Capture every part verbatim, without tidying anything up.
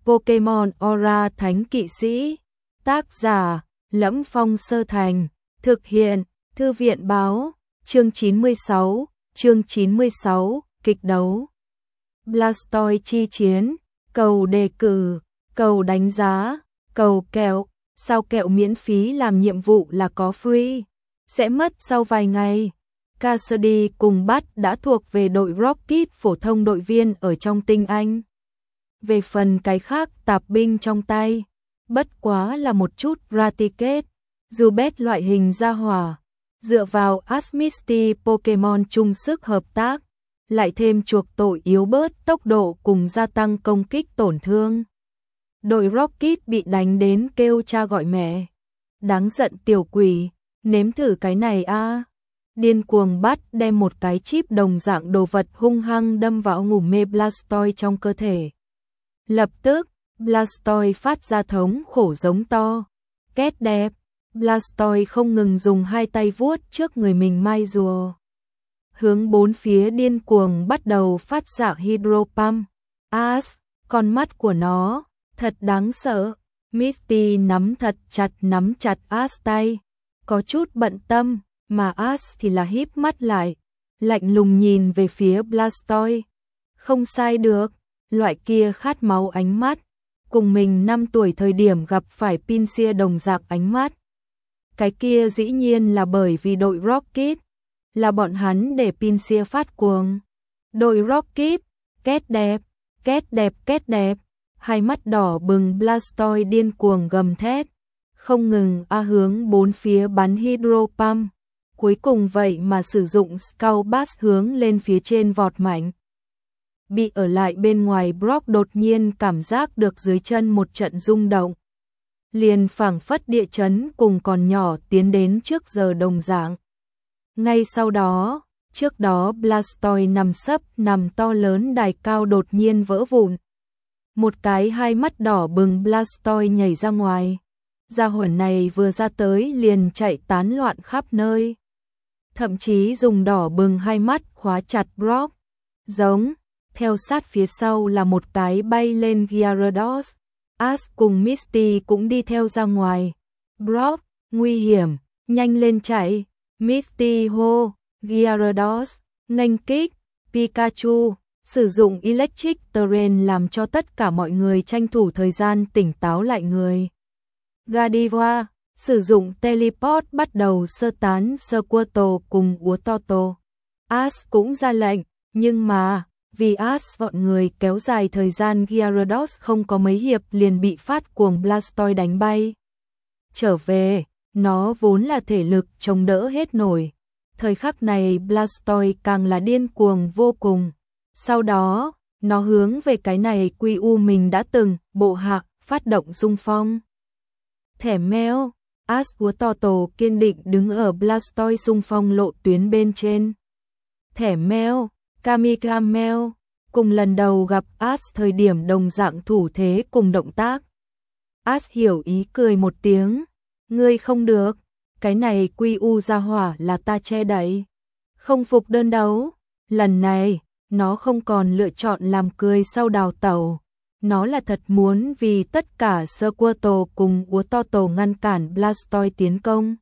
Pokemon Aura Thánh Kỵ Sĩ. Tác giả: Lẫm Phong Sơ Thành. Thực hiện: Thư viện báo. Chương chín mươi sáu. Chương chín mươi sáu. Kịch đấu. Blastoise chi chiến. Cầu đề cử, cầu đánh giá, cầu kẹo. Sao kẹo miễn phí làm nhiệm vụ là có free. Sẽ mất sau vài ngày. Cassidy cùng Bud đã thuộc về đội Rocket phổ thông, đội viên ở trong tinh Anh. Về phần cái khác, tạp binh trong tay, bất quá là một chút Raticate, Zubat loại hình gia hỏa. Dựa vào Asmisty Pokemon chung sức hợp tác, lại thêm chuộc tội yếu bớt tốc độ cùng gia tăng công kích tổn thương. Đội Rocket bị đánh đến kêu cha gọi mẹ. Đáng giận tiểu quỷ, nếm thử cái này a. À. Điên cuồng bắt đem một cái chip đồng dạng đồ vật hung hăng đâm vào ngủ mê Blastoise trong cơ thể. Lập tức, Blastoise phát ra thống khổ giống to. Két đẹp, Blastoise không ngừng dùng hai tay vuốt trước người mình mai rùa. Hướng bốn phía điên cuồng bắt đầu phát xạ Hydro Pump. As, con mắt của nó, thật đáng sợ. Misty nắm thật chặt nắm chặt As tay. Có chút bận tâm, mà As thì là híp mắt lại. Lạnh lùng nhìn về phía Blastoise. Không sai được, loại kia khát máu ánh mắt. Cùng mình năm tuổi thời điểm gặp phải Pinsir đồng dạng ánh mắt. Cái kia dĩ nhiên là bởi vì đội Rocket. Là bọn hắn để Pinsir phát cuồng. Đội Rocket, két đẹp, két đẹp két đẹp. Hai mắt đỏ bừng Blastoise điên cuồng gầm thét. Không ngừng a hướng bốn phía bắn Hydro Pump. Cuối cùng vậy mà sử dụng Scout Bass hướng lên phía trên vọt mạnh. Bị ở lại bên ngoài Brock đột nhiên cảm giác được dưới chân một trận rung động. Liền phảng phất địa chấn cùng còn nhỏ tiến đến trước giờ đồng dạng. Ngay sau đó, trước đó Blastoise nằm sấp nằm to lớn đài cao đột nhiên vỡ vụn. Một cái hai mắt đỏ bừng Blastoise nhảy ra ngoài. Gia hỏa này vừa ra tới liền chạy tán loạn khắp nơi. Thậm chí dùng đỏ bừng hai mắt khóa chặt Brock. Giống, theo sát phía sau là một cái bay lên Gyarados. Ash cùng Misty cũng đi theo ra ngoài. Brock, nguy hiểm, nhanh lên chạy. Misty hô, Gyarados, nghênh kích, Pikachu, sử dụng Electric Terrain làm cho tất cả mọi người tranh thủ thời gian tỉnh táo lại người. Gardevoir, sử dụng Teleport bắt đầu sơ tán Squirtle cùng Utoto. Ash cũng ra lệnh, nhưng mà, vì Ash vọn người kéo dài thời gian, Gyarados không có mấy hiệp liền bị phát cuồng Blastoise đánh bay. Trở về, nó vốn là thể lực chống đỡ hết nổi. Thời khắc này Blastoise càng là điên cuồng vô cùng. Sau đó, nó hướng về cái này quy u mình đã từng bộ hạ phát động xung phong. Thẻ meo, Ash Utoto kiên định đứng ở Blastoise xung phong lộ tuyến bên trên. Thẻ meo, Kamigameo, cùng lần đầu gặp Ash thời điểm đồng dạng thủ thế cùng động tác. Ash hiểu ý cười một tiếng. Ngươi không được, cái này quy u ra hỏa là ta che đậy. Không phục đơn đấu, lần này, nó không còn lựa chọn làm cười sau đào tẩu. Nó là thật muốn vì tất cả Squirtle cùng Utoto ngăn cản Blastoise tiến công.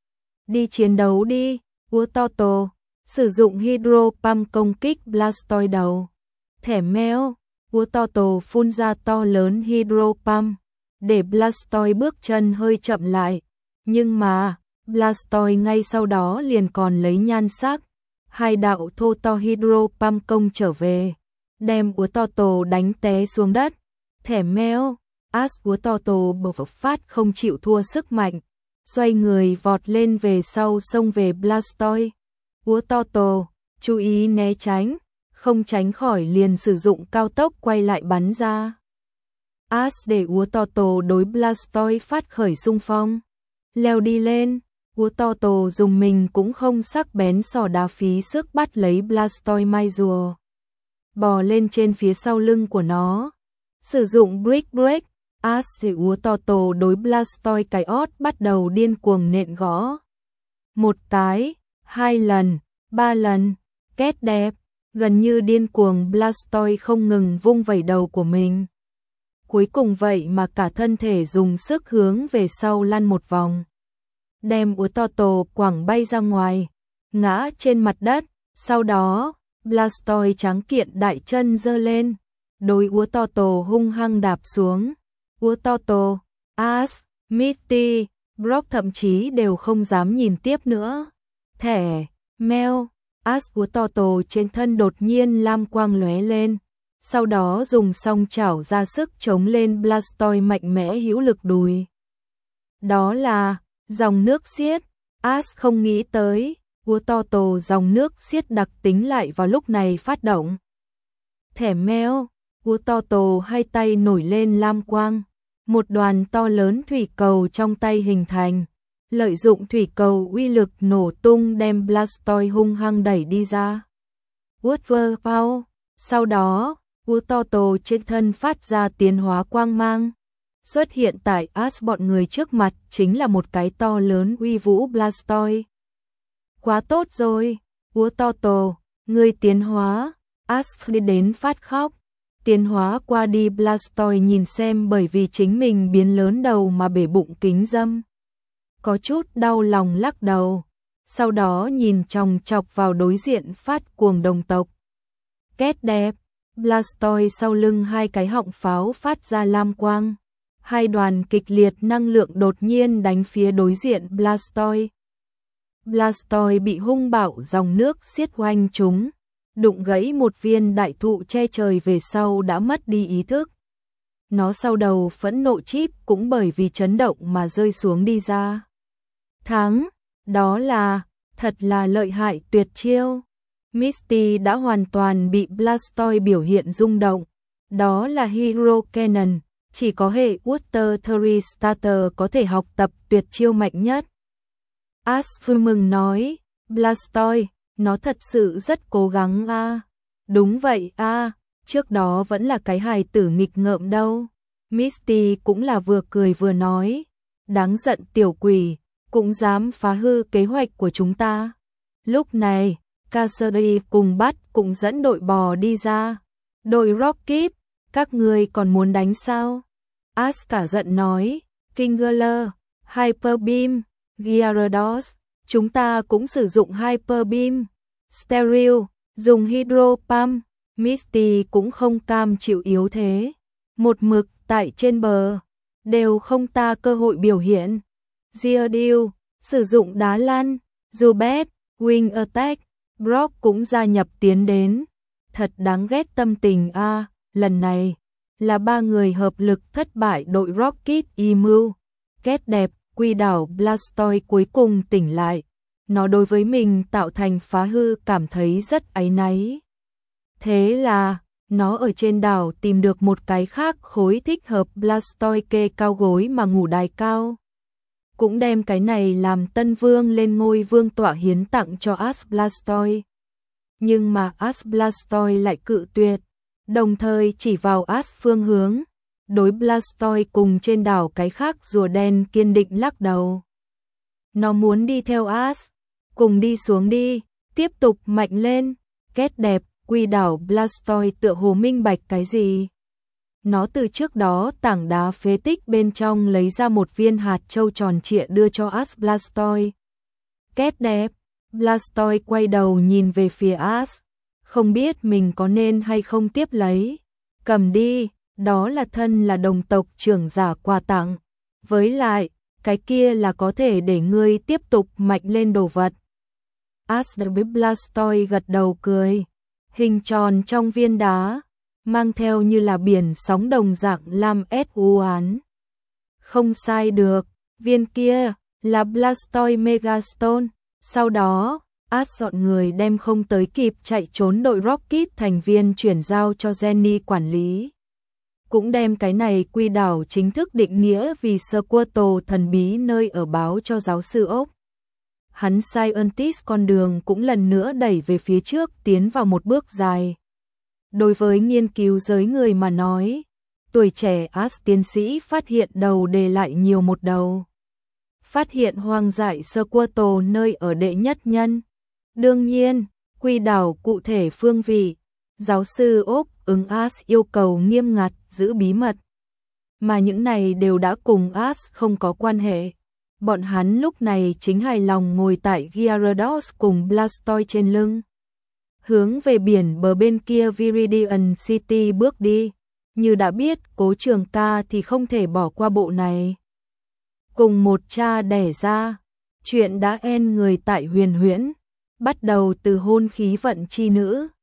Đi chiến đấu đi, Utoto, sử dụng Hydro Pump công kích Blastoise đầu. Thẻ meo, Utoto phun ra to lớn Hydro Pump, để Blastoise bước chân hơi chậm lại. Nhưng mà, Blastoise ngay sau đó liền còn lấy nhan sắc. Hai đạo thô to Hydro Pump công trở về, đem Utoto đánh té xuống đất. Thẻ meo, Ash Utoto bộc phát không chịu thua sức mạnh, xoay người vọt lên về sau xông về Blastoise. Utoto, chú ý né tránh, không tránh khỏi liền sử dụng cao tốc quay lại bắn ra. Ash để Utoto đối Blastoise phát khởi xung phong. Leo đi lên, Utoto dùng mình cũng không sắc bén sỏ đá phí sức bắt lấy Blastoise mai rùa. Bò lên trên phía sau lưng của nó. Sử dụng Brick Break, Ash để Utoto đối Blastoise cái ót bắt đầu điên cuồng nện gõ. Một cái, hai lần, ba lần, két đẹp, gần như điên cuồng Blastoise không ngừng vung vẩy đầu của mình. cuối cùng vậy mà cả thân thể dùng sức hướng về sau lăn một vòng. Đem Úa To Tổ quẳng bay ra ngoài, ngã trên mặt đất, sau đó, Blastoise trắng kiện đại chân giơ lên, đối Úa To Tổ hung hăng đạp xuống. Úa To Tổ, Ash, Misty, Brock thậm chí đều không dám nhìn tiếp nữa. Thẻ, Mèo, Ash Úa To Tổ trên thân đột nhiên lam quang lóe lên, sau đó dùng song chảo ra sức chống lên Blastoise mạnh mẽ hữu lực đùi. Đó là dòng nước xiết. Ash không nghĩ tới, Úa To Tổ dòng nước xiết đặc tính lại vào lúc này phát động. Thẻ Mèo, Úa To Tổ hai tay nổi lên lam quang, một đoàn to lớn thủy cầu trong tay hình thành, lợi dụng thủy cầu uy lực nổ tung đem Blastoise hung hăng đẩy đi ra. Water Power, sau đó, Úa To Tổ trên thân phát ra tiến hóa quang mang. Xuất hiện tại Ash bọn người trước mặt chính là một cái to lớn uy vũ Blastoise. Quá tốt rồi, Úa To Tổ, ngươi tiến hóa. Ash đi đến phát khóc. Tiến hóa qua đi Blastoise nhìn xem bởi vì chính mình biến lớn đầu mà bể bụng kính dâm. Có chút đau lòng lắc đầu. Sau đó nhìn chòng chọc vào đối diện phát cuồng đồng tộc. Kết đẹp, Blastoise sau lưng hai cái họng pháo phát ra lam quang. Hai đoàn kịch liệt năng lượng đột nhiên đánh phía đối diện Blastoise. Blastoise bị hung bạo dòng nước xiết oanh trúng, đụng gãy một viên đại thụ che trời về sau đã mất đi ý thức. Nó sau đầu phẫn nộ chip cũng bởi vì chấn động mà rơi xuống đi ra. Thắng, đó là, thật là lợi hại tuyệt chiêu. Misty đã hoàn toàn bị Blastoise biểu hiện rung động. Đó là Hero Cannon, chỉ có hệ Water Theory Starter có thể học tập tuyệt chiêu mạnh nhất. Ash vui mừng nói, Blastoise, nó thật sự rất cố gắng a. À. Đúng vậy a, à, trước đó vẫn là cái hài tử nghịch ngợm đâu. Misty cũng là vừa cười vừa nói, đáng giận tiểu quỷ, cũng dám phá hư kế hoạch của chúng ta. Lúc này, Cassidy cùng bắt cũng dẫn đội bò đi ra. Đội Rocket, các ngươi còn muốn đánh sao? Ash cả giận nói, Kingler, Hyper Beam, Gyarados, chúng ta cũng sử dụng Hyper Beam. Steril, dùng Hydro Pump. Misty cũng không cam chịu yếu thế. Một mực tại trên bờ, đều không ta cơ hội biểu hiện. Geodude, sử dụng đá lăn. Zubat, Wing Attack. Brock cũng gia nhập tiến đến. Thật đáng ghét tâm tình a, à, lần này là ba người hợp lực thất bại đội Rocket Emu. Kết đẹp, Quy đảo Blastoise cuối cùng tỉnh lại. Nó đối với mình tạo thành phá hư cảm thấy rất áy náy. Thế là, nó ở trên đảo tìm được một cái khác khối thích hợp Blastoise kê cao gối mà ngủ đài cao. Cũng đem cái này làm tân vương lên ngôi vương tọa hiến tặng cho Ash Blastoise. Nhưng mà Ash Blastoise lại cự tuyệt, đồng thời chỉ vào Ash phương hướng. Đối Blastoise cùng trên đảo cái khác rùa đen kiên định lắc đầu. Nó muốn đi theo Ash, cùng đi xuống đi, tiếp tục mạnh lên. Kết đẹp, Quy đảo Blastoise tựa hồ minh bạch cái gì. Nó từ trước đó tảng đá phế tích bên trong lấy ra một viên hạt châu tròn trịa đưa cho Ash Blastoise. Kết đẹp, Blastoise quay đầu nhìn về phía Ash, không biết mình có nên hay không tiếp lấy. Cầm đi, đó là thân là đồng tộc trưởng giả quà tặng. Với lại, cái kia là có thể để ngươi tiếp tục mạnh lên đồ vật. Ash với Blastoise gật đầu cười. Hình tròn trong viên đá, mang theo như là biển sóng đồng dạng lam ép u án. Không sai được, viên kia là Blastoise Megastone. Sau đó, Ash dọn người đem không tới kịp chạy trốn đội Rocket thành viên chuyển giao cho Jenny quản lý. Cũng đem cái này quy đảo chính thức định nghĩa vì Squirtle thần bí nơi ở báo cho giáo sư ốc. Hắn Scientist con đường cũng lần nữa đẩy về phía trước tiến vào một bước dài. Đối với nghiên cứu giới người mà nói, tuổi trẻ Ash tiến sĩ phát hiện đầu đề lại nhiều một đầu. Phát hiện hoang dại Squirtle nơi ở đệ nhất nhân. Đương nhiên, quy đảo cụ thể phương vị, giáo sư ốc ứng Ash yêu cầu nghiêm ngặt giữ bí mật. mà những này đều đã cùng Ash không có quan hệ. Bọn hắn lúc này chính hài lòng ngồi tại Gyarados cùng Blastoise trên lưng, hướng về biển bờ bên kia Viridian City bước đi. Như đã biết Cố Trường Ca thì không thể bỏ qua bộ này. Cùng một cha đẻ ra, chuyện đã end người tại Huyền Huyễn, bắt đầu từ hôn khí vận chi nữ.